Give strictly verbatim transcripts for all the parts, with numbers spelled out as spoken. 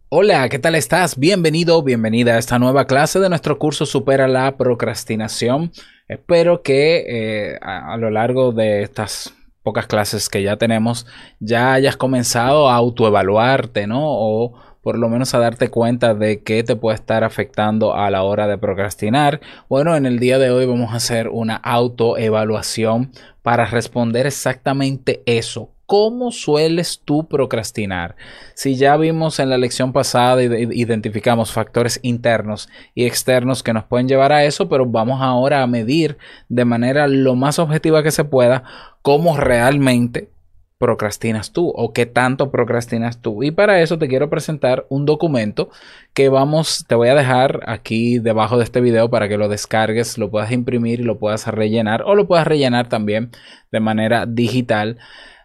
Hola, ¿qué tal estás? Bienvenido, bienvenida a esta nueva clase de nuestro curso Supera la Procrastinación. Espero que eh, a, a lo largo de estas pocas clases que ya tenemos ya hayas comenzado a autoevaluarte, ¿no? O por lo menos a darte cuenta de qué te puede estar afectando a la hora de procrastinar. Bueno, en el día de hoy vamos a hacer una autoevaluación para responder exactamente eso. ¿Cómo sueles tú procrastinar? Si ya vimos en la lección pasada, identificamos factores internos y externos que nos pueden llevar a eso, pero vamos ahora a medir de manera lo más objetiva que se pueda cómo realmente procrastinas tú o qué tanto procrastinas tú. Y para eso te quiero presentar un documento que vamos, te voy a dejar aquí debajo de este video para que lo descargues, lo puedas imprimir y lo puedas rellenar, o lo puedas rellenar también de manera digital,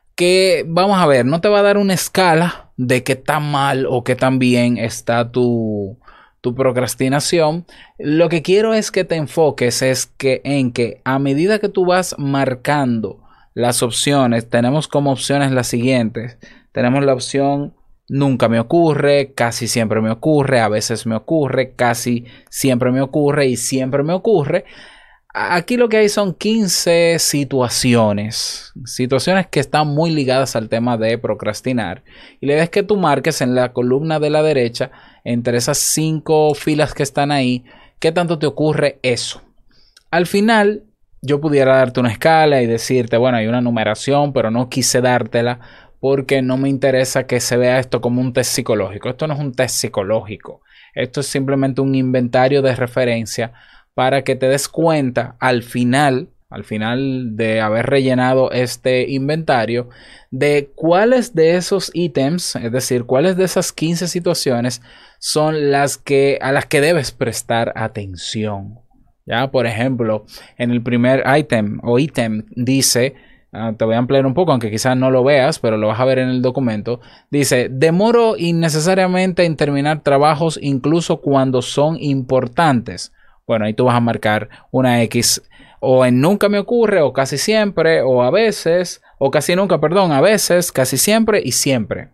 que vamos a ver, no te va a dar una escala de qué tan mal o qué tan bien está tu, tu procrastinación. Lo que quiero es que te enfoques es que, en que a medida que tú vas marcando las opciones, tenemos como opciones las siguientes. Tenemos la opción nunca me ocurre, casi siempre me ocurre, a veces me ocurre, casi siempre me ocurre y siempre me ocurre. Aquí lo que hay son quince situaciones, situaciones que están muy ligadas al tema de procrastinar. Y la idea es que tú marques en la columna de la derecha, entre esas cinco filas que están ahí, qué tanto te ocurre eso. Al final, yo pudiera darte una escala y decirte, bueno, hay una numeración, pero no quise dártela porque no me interesa que se vea esto como un test psicológico. Esto no es un test psicológico. Esto es simplemente un inventario de referencia para que te des cuenta al final, al final de haber rellenado este inventario, de cuáles de esos ítems, es decir, cuáles de esas quince situaciones son las que a las que debes prestar atención. Ya, por ejemplo, en el primer ítem o ítem dice, uh, te voy a ampliar un poco, aunque quizás no lo veas, pero lo vas a ver en el documento. Dice, demoro innecesariamente en terminar trabajos incluso cuando son importantes. Bueno, ahí tú vas a marcar una X o en nunca me ocurre, o casi siempre, o a veces, o casi nunca, perdón, a veces, casi siempre y siempre.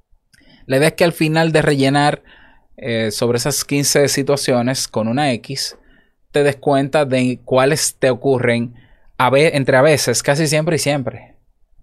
La idea es que al final de rellenar eh, sobre esas quince situaciones con una X, te des cuenta de cuáles te ocurren a ve- entre a veces, casi siempre y siempre.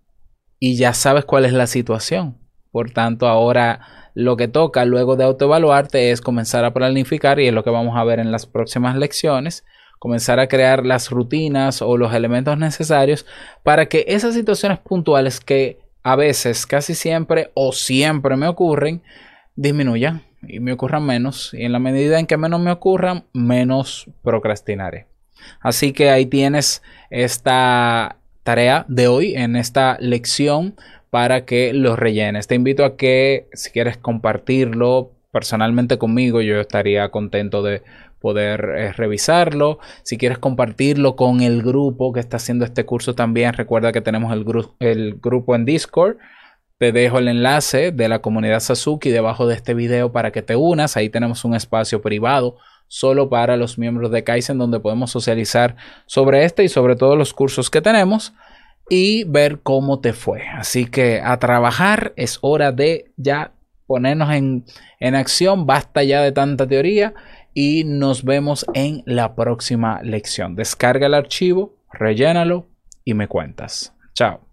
Y ya sabes cuál es la situación. Por tanto, ahora lo que toca luego de autoevaluarte es comenzar a planificar, y es lo que vamos a ver en las próximas lecciones, comenzar a crear las rutinas o los elementos necesarios para que esas situaciones puntuales que a veces, casi siempre o siempre me ocurren, disminuyan y me ocurran menos. Y en la medida en que menos me ocurran, menos procrastinaré. Así que ahí tienes esta tarea de hoy en esta lección para que lo rellenes. Te invito a que si quieres compartirlo personalmente conmigo, yo estaría contento de poder eh, revisarlo. Si quieres compartirlo con el grupo que está haciendo este curso también, recuerda que tenemos el, gru el grupo en Discord. Te dejo el enlace de la comunidad Sasuki debajo de este video para que te unas. Ahí tenemos un espacio privado solo para los miembros de Kaizen, donde podemos socializar sobre este y sobre todos los cursos que tenemos y ver cómo te fue. Así que a trabajar, es hora de ya ponernos en, en acción. Basta ya de tanta teoría y nos vemos en la próxima lección. Descarga el archivo, rellénalo y me cuentas. Chao.